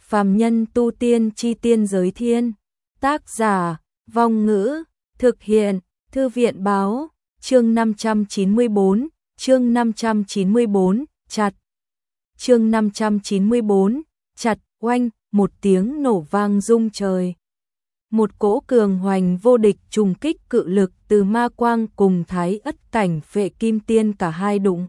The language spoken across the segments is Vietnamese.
Phàm nhân tu tiên chi tiên giới thiên. Tác giả, Vong Ngữ, thực hiện, Thư viện báo, chương 594, chương 594, chặt. Chương 594, chặt, oanh, một tiếng nổ vang rung trời. Một cỗ cường hoành vô địch trùng kích cự lực từ ma quang cùng Thái Ất Cảnh Phệ Kim Tiên cả hai đụng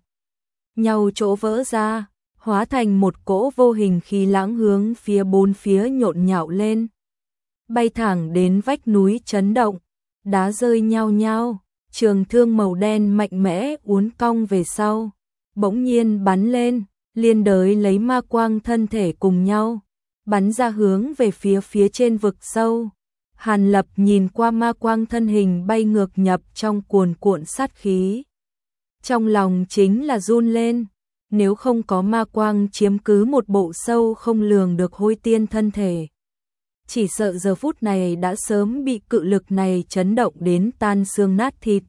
nhau chỗ vỡ ra, hóa thành một cỗ vô hình khí lãng hướng phía bốn phía nhộn nhạo lên. Bay thẳng đến vách núi chấn động, đá rơi nhao nhao, trường thương màu đen mạnh mẽ uốn cong về sau, bỗng nhiên bắn lên, liên đới lấy ma quang thân thể cùng nhau, bắn ra hướng về phía trên vực sâu. Hàn Lập nhìn qua ma quang thân hình bay ngược nhập trong cuồn cuộn sát khí. Trong lòng chính là run lên, nếu không có ma quang chiếm cứ một bộ sâu không lường được hôi tiên thân thể. Chỉ sợ giờ phút này đã sớm bị cự lực này chấn động đến tan xương nát thịt.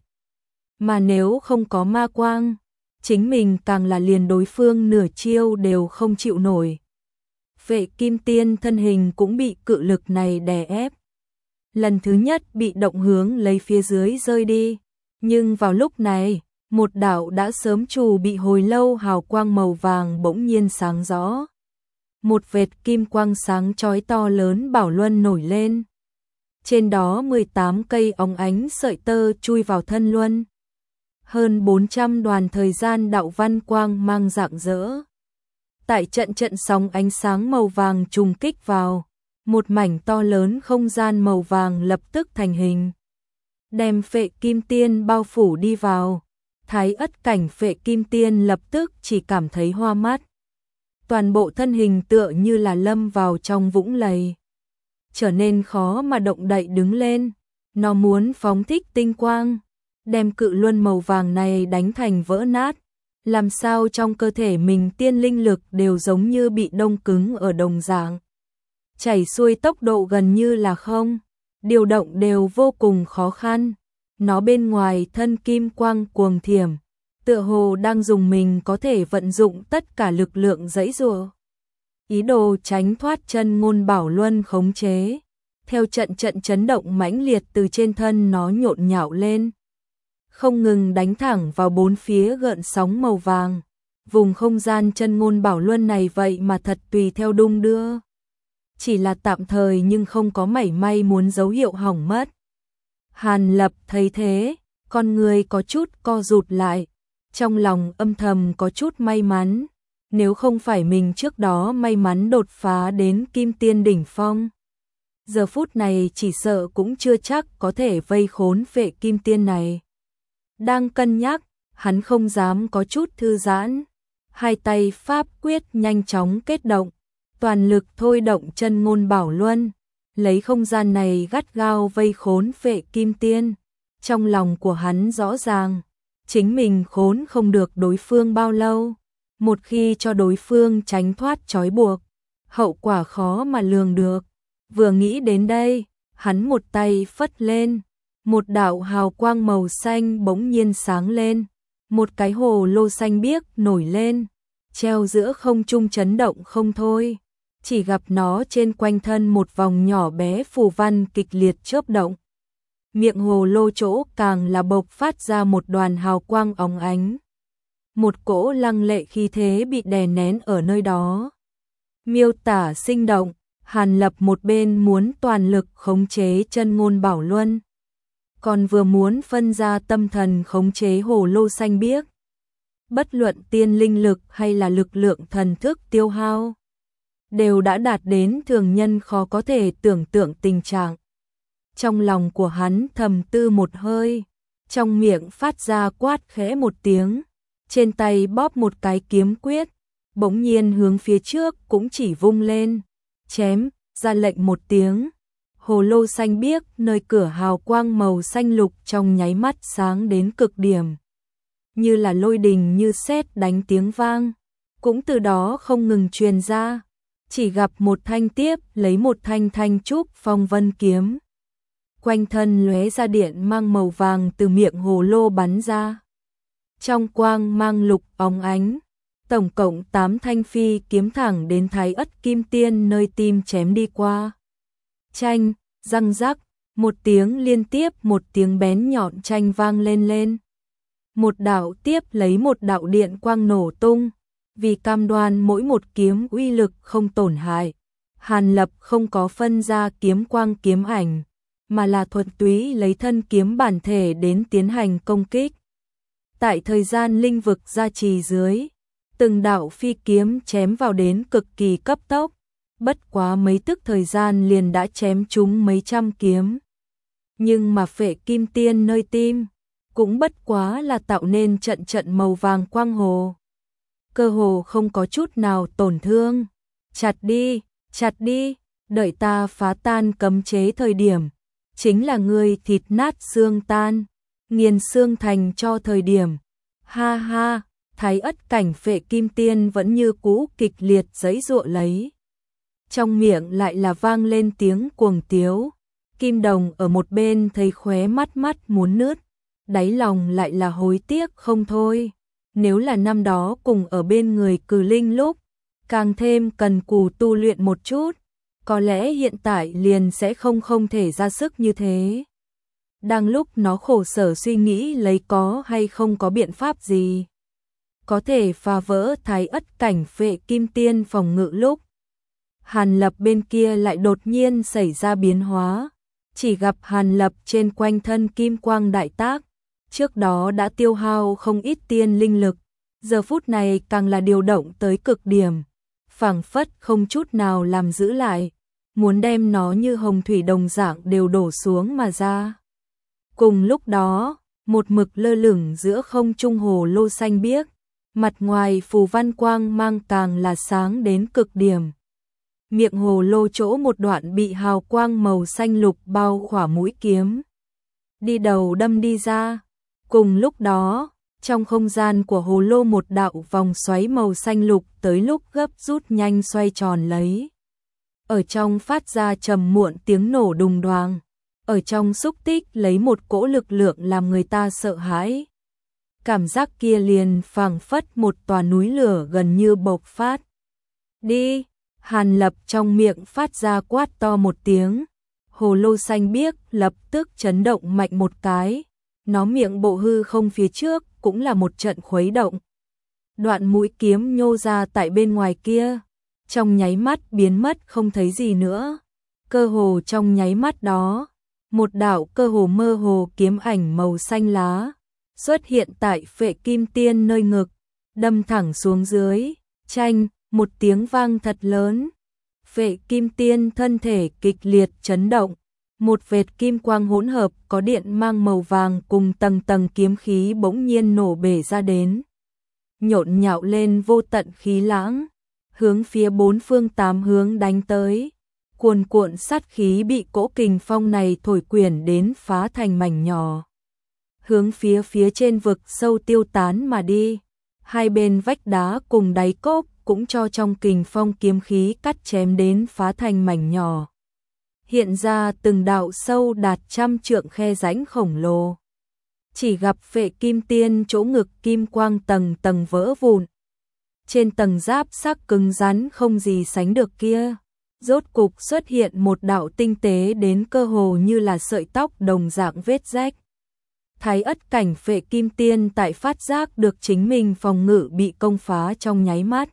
Mà nếu không có ma quang, chính mình càng là liền đối phương nửa chiêu đều không chịu nổi. Phệ Kim Tiên thân hình cũng bị cự lực này đè ép. Lần thứ nhất bị động hướng lấy phía dưới rơi đi, nhưng vào lúc này, một đạo đã sớm trù bị hồi lâu hào quang màu vàng bỗng nhiên sáng rõ. Một vệt kim quang sáng chói to lớn bảo luân nổi lên. Trên đó 18 cây óng ánh sợi tơ chui vào thân luân. Hơn 400 đoàn thời gian đạo văn quang mang rạng rỡ. Tại trận sóng ánh sáng màu vàng trùng kích vào, một mảnh to lớn không gian màu vàng lập tức thành hình. Đem Phệ Kim Tiên bao phủ đi vào. Thái Ất Cảnh Phệ Kim Tiên lập tức chỉ cảm thấy hoa mắt. Toàn bộ thân hình tựa như là lâm vào trong vũng lầy, trở nên khó mà động đậy đứng lên. Nó muốn phóng thích tinh quang, đem cự luân màu vàng này đánh thành vỡ nát. Làm sao trong cơ thể mình tiên linh lực đều giống như bị đông cứng ở đồng dạng. Chảy xuôi tốc độ gần như là không, điều động đều vô cùng khó khăn. Nó bên ngoài thân kim quang cuồng thiểm, tựa hồ đang dùng mình có thể vận dụng tất cả lực lượng giãy giụa, ý đồ tránh thoát chân ngôn bảo luân khống chế. Theo trận chấn động mãnh liệt từ trên thân nó nhộn nhạo lên, không ngừng đánh thẳng vào bốn phía gợn sóng màu vàng. Vùng không gian chân ngôn bảo luân này vậy mà thật tùy theo đung đưa, chỉ là tạm thời nhưng không có mảy may muốn dấu hiệu hỏng mất. Hàn Lập thấy thế, con người có chút co rụt lại, trong lòng âm thầm có chút may mắn, nếu không phải mình trước đó may mắn đột phá đến Kim Tiên đỉnh phong, giờ phút này chỉ sợ cũng chưa chắc có thể vây khốn Phệ Kim Tiên này. Đang cân nhắc, hắn không dám có chút thư giãn, hai tay pháp quyết nhanh chóng kết động, toàn lực thôi động chân ngôn bảo luân, lấy không gian này gắt gao vây khốn Phệ Kim Tiên. Trong lòng của hắn rõ ràng, chính mình khốn không được đối phương bao lâu, một khi cho đối phương tránh thoát trói buộc, hậu quả khó mà lường được. Vừa nghĩ đến đây, hắn một tay phất lên, một đạo hào quang màu xanh bỗng nhiên sáng lên, một cái hồ lô xanh biếc nổi lên, treo giữa không trung chấn động không thôi. Chỉ gặp nó trên quanh thân một vòng nhỏ bé phù văn kịch liệt chớp động. Miệng hồ lô chỗ càng là bộc phát ra một đoàn hào quang óng ánh. Một cỗ lăng lệ khí thế bị đè nén ở nơi đó. Miêu tả sinh động, Hàn Lập một bên muốn toàn lực khống chế chân ngôn bảo luân, còn vừa muốn phân ra tâm thần khống chế hồ lô xanh biếc. Bất luận tiên linh lực hay là lực lượng thần thức tiêu hao, đều đã đạt đến thường nhân khó có thể tưởng tượng tình trạng. Trong lòng của hắn thầm tư một hơi, trong miệng phát ra quát khẽ một tiếng, trên tay bóp một cái kiếm quyết, bỗng nhiên hướng phía trước cũng chỉ vung lên, chém, ra lệnh một tiếng. Hồ lô xanh biếc nơi cửa hào quang màu xanh lục trong nháy mắt sáng đến cực điểm, như là lôi đình như sét đánh tiếng vang, cũng từ đó không ngừng truyền ra. Chỉ gặp một thanh tiếp lấy một thanh trúc phong vân kiếm, quanh thân lóe ra điện mang màu vàng từ miệng hồ lô bắn ra. Trong quang mang lục óng ánh, Tổng cộng 8 thanh phi kiếm thẳng đến Thái Ất Kim Tiên nơi tim chém đi qua. Chanh, răng rắc, một tiếng liên tiếp, một tiếng bén nhọn chanh vang lên. Một đạo tiếp lấy một đạo điện quang nổ tung, vì cam đoan mỗi một kiếm uy lực không tổn hại. Hàn Lập không có phân ra kiếm quang kiếm ảnh, mà là thuần túy lấy thân kiếm bản thể đến tiến hành công kích. Tại thời gian linh vực gia trì dưới, từng đạo phi kiếm chém vào đến cực kỳ cấp tốc, bất quá mấy tức thời gian liền đã chém trúng mấy trăm kiếm. Nhưng mà Phệ Kim Tiên nơi tim, cũng bất quá là tạo nên trận trận màu vàng quang hồ. Cơ hồ không có chút nào tổn thương. Chặt đi, đợi ta phá tan cấm chế thời điểm, chính là ngươi thịt nát xương tan, nghiền xương thành cho thời điểm. Ha ha, Thái Ất cảnh Phệ Kim Tiên vẫn như cũ kịch liệt giãy giụa lấy. Trong miệng lại là vang lên tiếng cuồng tiếu. Kim Đồng ở một bên thấy khóe mắt muốn nứt, đáy lòng lại là hối tiếc không thôi. Nếu là năm đó cùng ở bên người Cử Linh lúc, càng thêm cần cù tu luyện một chút, có lẽ hiện tại liền sẽ không thể ra sức như thế. Đang lúc nó khổ sở suy nghĩ lấy có hay không có biện pháp gì có thể phá vỡ Thái Ất cảnh Phệ Kim Tiên phòng ngự lúc, Hàn Lập bên kia lại đột nhiên xảy ra biến hóa. Chỉ gặp Hàn Lập trên quanh thân kim quang đại tác, trước đó đã tiêu hao không ít tiên linh lực, giờ phút này càng là điều động tới cực điểm, phảng phất không chút nào làm giữ lại, muốn đem nó như hồng thủy đồng dạng đều đổ xuống mà ra. Cùng lúc đó, một mực lơ lửng giữa không trung hồ lô xanh biếc, mặt ngoài phù văn quang mang càng là sáng đến cực điểm. Miệng hồ lô chỗ một đoạn bị hào quang màu xanh lục bao khỏa mũi kiếm, đi đầu đâm đi ra. Cùng lúc đó, trong không gian của hồ lô một đạo vòng xoáy màu xanh lục tới lúc gấp rút nhanh xoay tròn lấy. Ở trong phát ra trầm muộn tiếng nổ đùng đoàng, ở trong xúc tích lấy một cỗ lực lượng làm người ta sợ hãi. Cảm giác kia liền phảng phất một tòa núi lửa gần như bộc phát. Đi! Hàn Lập trong miệng phát ra quát to một tiếng, hồ lô xanh biếc lập tức chấn động mạnh một cái, nó miệng bộ hư không phía trước cũng là một trận khuấy động. Đoạn mũi kiếm nhô ra tại bên ngoài kia, trong nháy mắt biến mất không thấy gì nữa. Cơ hồ trong nháy mắt đó, một đạo cơ hồ mơ hồ kiếm ảnh màu xanh lá xuất hiện tại Phệ Kim Tiên nơi ngực, đâm thẳng xuống dưới, chanh, một tiếng vang thật lớn. Phệ Kim Tiên thân thể kịch liệt chấn động, một vệt kim quang hỗn hợp có điện mang màu vàng cùng tầng tầng kiếm khí bỗng nhiên nổ bể ra đến, nhộn nhạo lên vô tận khí lãng, hướng phía bốn phương tám hướng đánh tới. Cuồn cuộn sát khí bị cỗ kình phong này thổi quyển đến phá thành mảnh nhỏ, hướng phía trên vực sâu tiêu tán mà đi. Hai bên vách đá cùng đáy cốc cũng cho trong kình phong kiếm khí cắt chém đến phá thành mảnh nhỏ, hiện ra từng đạo sâu đạt trăm trượng khe rãnh khổng lồ. Chỉ gặp Phệ Kim Tiên chỗ ngực kim quang tầng tầng vỡ vụn, trên tầng giáp sắc cứng rắn không gì sánh được kia, rốt cục xuất hiện một đạo tinh tế đến cơ hồ như là sợi tóc đồng dạng vết rách. Thái Ất cảnh Phệ Kim Tiên tại phát giác được chính mình phòng ngự bị công phá trong nháy mắt,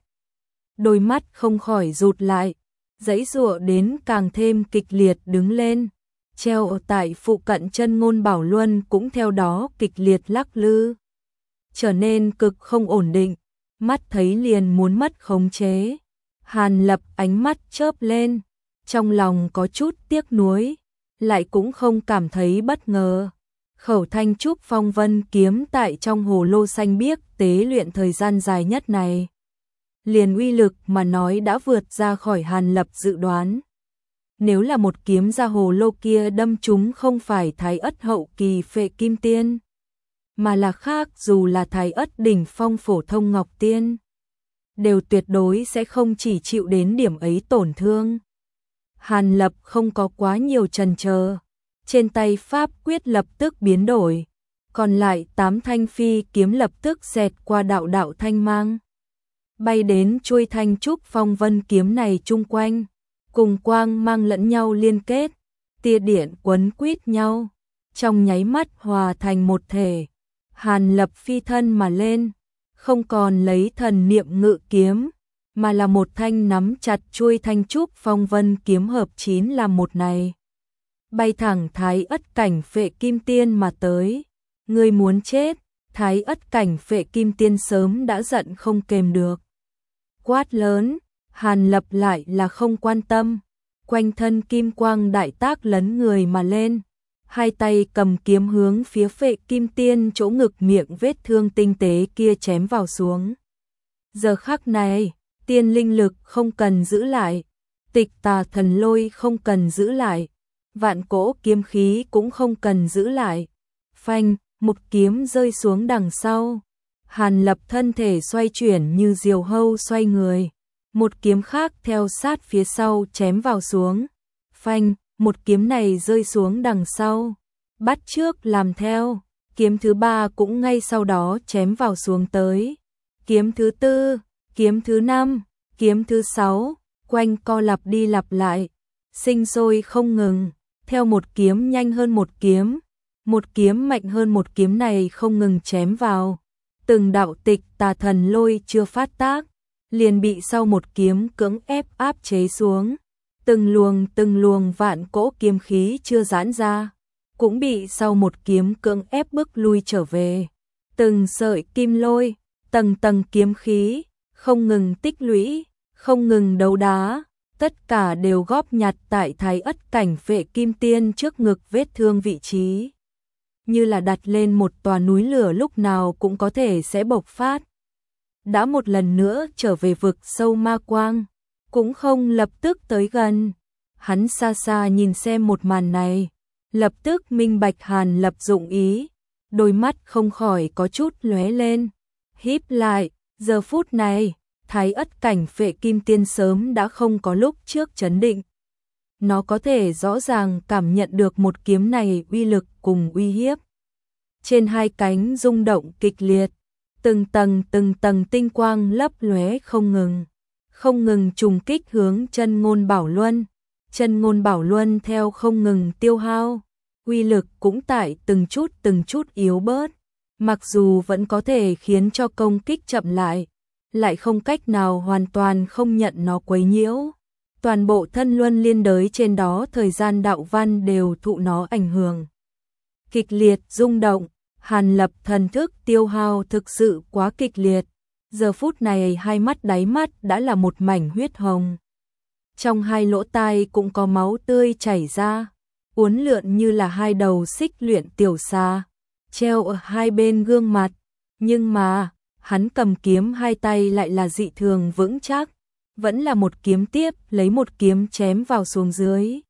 đôi mắt không khỏi rụt lại, giãy giụa đến càng thêm kịch liệt đứng lên, treo ở tại phụ cận chân ngôn bảo luân cũng theo đó kịch liệt lắc lư, trở nên cực không ổn định, mắt thấy liền muốn mất khống chế. Hàn Lập ánh mắt chớp lên, trong lòng có chút tiếc nuối, lại cũng không cảm thấy bất ngờ. Khẩu thanh trúc phong vân kiếm tại trong hồ lô xanh biếc tế luyện thời gian dài nhất này, liền uy lực mà nói đã vượt ra khỏi Hàn Lập dự đoán. Nếu là một kiếm ra hồ lô kia đâm trúng không phải Thái Ất hậu kỳ Phệ Kim Tiên, mà là khác, dù là Thái Ất đỉnh phong phổ thông Ngọc Tiên, đều tuyệt đối sẽ không chỉ chịu đến điểm ấy tổn thương. Hàn Lập không có quá nhiều chần chờ, trên tay pháp quyết lập tức biến đổi, còn lại 8 thanh phi kiếm lập tức xẹt qua đạo đạo thanh mang. bay đến chuôi thanh trúc phong vân kiếm này chung quanh, cùng quang mang lẫn nhau liên kết, tia điện quấn quýt nhau, trong nháy mắt hòa thành một thể. Hàn Lập phi thân mà lên, không còn lấy thần niệm ngự kiếm, mà là một thanh nắm chặt chuôi thanh trúc phong vân kiếm hợp chín làm một này. Bay thẳng Thái Ất cảnh Phệ Kim Tiên mà tới. Ngươi muốn chết? Thái Ất cảnh Phệ Kim Tiên sớm đã giận không kềm được. Quát lớn, Hàn Lập lại là không quan tâm, quanh thân kim quang đại tác lấn người mà lên, hai tay cầm kiếm hướng phía Phệ Kim Tiên chỗ ngực miệng vết thương tinh tế kia chém vào xuống. Giờ khắc này, tiên linh lực không cần giữ lại, tịch tà thần lôi không cần giữ lại, vạn cỗ kiếm khí cũng không cần giữ lại. Phanh, một kiếm rơi xuống đằng sau. Hàn Lập thân thể xoay chuyển như diều hâu xoay người, một kiếm khác theo sát phía sau chém vào xuống. Phanh, một kiếm này rơi xuống đằng sau, bắt trước làm theo, kiếm thứ ba cũng ngay sau đó chém vào xuống tới. Kiếm thứ tư, kiếm thứ năm, kiếm thứ sáu, quanh co lặp đi lặp lại, sinh sôi không ngừng, theo một kiếm nhanh hơn một kiếm mạnh hơn một kiếm này không ngừng chém vào. Từng đạo tịch tà thần lôi chưa phát tác, liền bị sau một kiếm cưỡng ép áp chế xuống. Từng luồng vạn cỗ kiếm khí chưa giãn ra, cũng bị sau một kiếm cưỡng ép bức lui trở về. Từng sợi kim lôi, tầng tầng kiếm khí, không ngừng tích lũy, không ngừng đấu đá, tất cả đều góp nhặt tại Thái Ất cảnh Phệ Kim Tiên trước ngực vết thương vị trí. Như là đặt lên một tòa núi lửa lúc nào cũng có thể sẽ bộc phát. Đã một lần nữa trở về vực sâu ma quang, cũng không lập tức tới gần. Hắn xa xa nhìn xem một màn này, lập tức minh bạch Hàn Lập dụng ý, đôi mắt không khỏi có chút lóe lên, híp lại. Giờ phút này, Thái Ất cảnh Phệ Kim Tiên sớm đã không có lúc trước trấn định. Nó có thể rõ ràng cảm nhận được một kiếm này uy lực cùng uy hiếp. Trên hai cánh rung động kịch liệt, từng tầng tinh quang lấp lóe không ngừng trùng kích hướng Chân Ngôn Bảo Luân. Chân Ngôn Bảo Luân theo không ngừng tiêu hao, uy lực cũng tại từng chút yếu bớt, mặc dù vẫn có thể khiến cho công kích chậm lại không cách nào hoàn toàn không nhận nó quấy nhiễu. Toàn bộ thân luân liên đới trên đó thời gian đạo văn đều thụ nó ảnh hưởng. Kịch liệt rung động, Hàn Lập thần thức tiêu hao thực sự quá kịch liệt. Giờ phút này hai mắt đáy mắt đã là một mảnh huyết hồng. Trong hai lỗ tai cũng có máu tươi chảy ra, uốn lượn như là hai đầu xích luyện tiểu xà, treo ở hai bên gương mặt. Nhưng mà, hắn cầm kiếm hai tay lại là dị thường vững chắc, vẫn là một kiếm tiếp lấy một kiếm chém vào xuống dưới.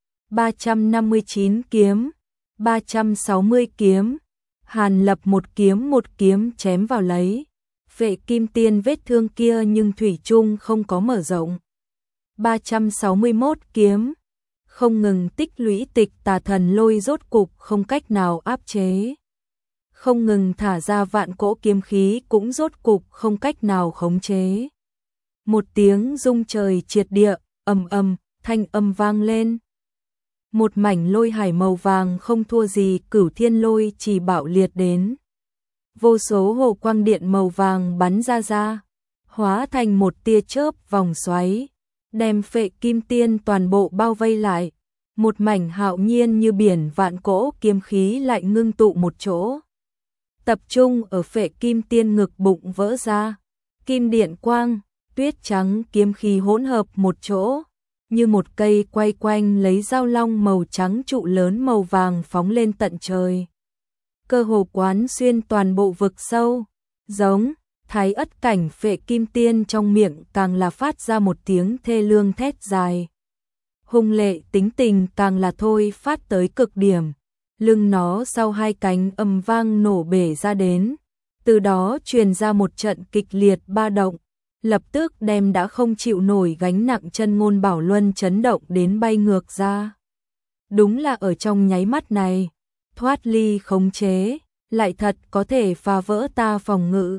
359 kiếm, 360 kiếm, Hàn Lập một kiếm chém vào lấy. Phệ Kim Tiên vết thương kia nhưng thủy chung không có mở rộng. 361 kiếm, không ngừng tích lũy tịch tà thần lôi rốt cục không cách nào áp chế. Không ngừng thả ra vạn cỗ kiếm khí cũng rốt cục không cách nào khống chế. Một tiếng rung trời triệt địa, ầm thanh âm vang lên. Một mảnh lôi hải màu vàng không thua gì Cửu Thiên Lôi chỉ bạo liệt đến. Vô số hồ quang điện màu vàng bắn ra, hóa thành một tia chớp vòng xoáy, đem Phệ Kim Tiên toàn bộ bao vây lại. Một mảnh hạo nhiên như biển vạn cỗ kiếm khí lại ngưng tụ một chỗ, tập trung ở Phệ Kim Tiên ngực bụng vỡ ra. Kim điện quang, tuyết trắng kiếm khí hỗn hợp một chỗ, như một cây quay quanh lấy dao long màu trắng trụ lớn màu vàng phóng lên tận trời. Cơ hồ quán xuyên toàn bộ vực sâu, giống. Thái Ất cảnh Phệ Kim Tiên trong miệng càng là phát ra một tiếng thê lương thét dài. Hung lệ tính tình càng là thôi phát tới cực điểm. Lưng nó sau hai cánh ầm vang nổ bể ra đến, từ đó truyền ra một trận kịch liệt ba động, lập tức đem đã không chịu nổi gánh nặng Chân Ngôn Bảo Luân chấn động đến bay ngược ra. Đúng là ở trong nháy mắt này, thoát ly khống chế, lại thật có thể phá vỡ ta phòng ngự.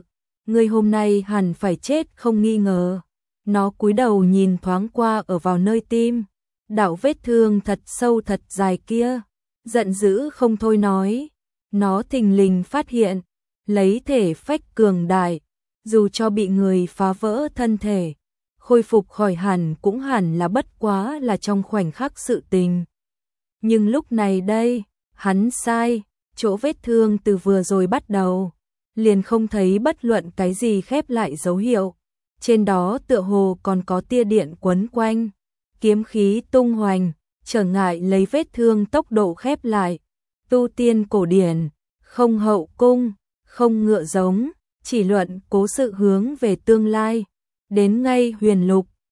Ngươi hôm nay hẳn phải chết không nghi ngờ. Nó cúi đầu nhìn thoáng qua ở vào nơi tim, đạo vết thương thật sâu thật dài kia, giận dữ không thôi nói. Nó thình lình phát hiện, lấy thể phách cường đại, dù cho bị người phá vỡ thân thể, khôi phục khỏi hẳn cũng hẳn là bất quá là trong khoảnh khắc sự tình. Nhưng lúc này đây, hắn sai, chỗ vết thương từ vừa rồi bắt đầu, liền không thấy bất luận cái gì khép lại dấu hiệu. Trên đó tựa hồ còn có tia điện quấn quanh, kiếm khí tung hoành, trở ngại lấy vết thương tốc độ khép lại. Tu tiên cổ điển, không hậu cung, không ngựa giống, chỉ luận cố sự hướng về tương lai. Đến ngay huyền lục,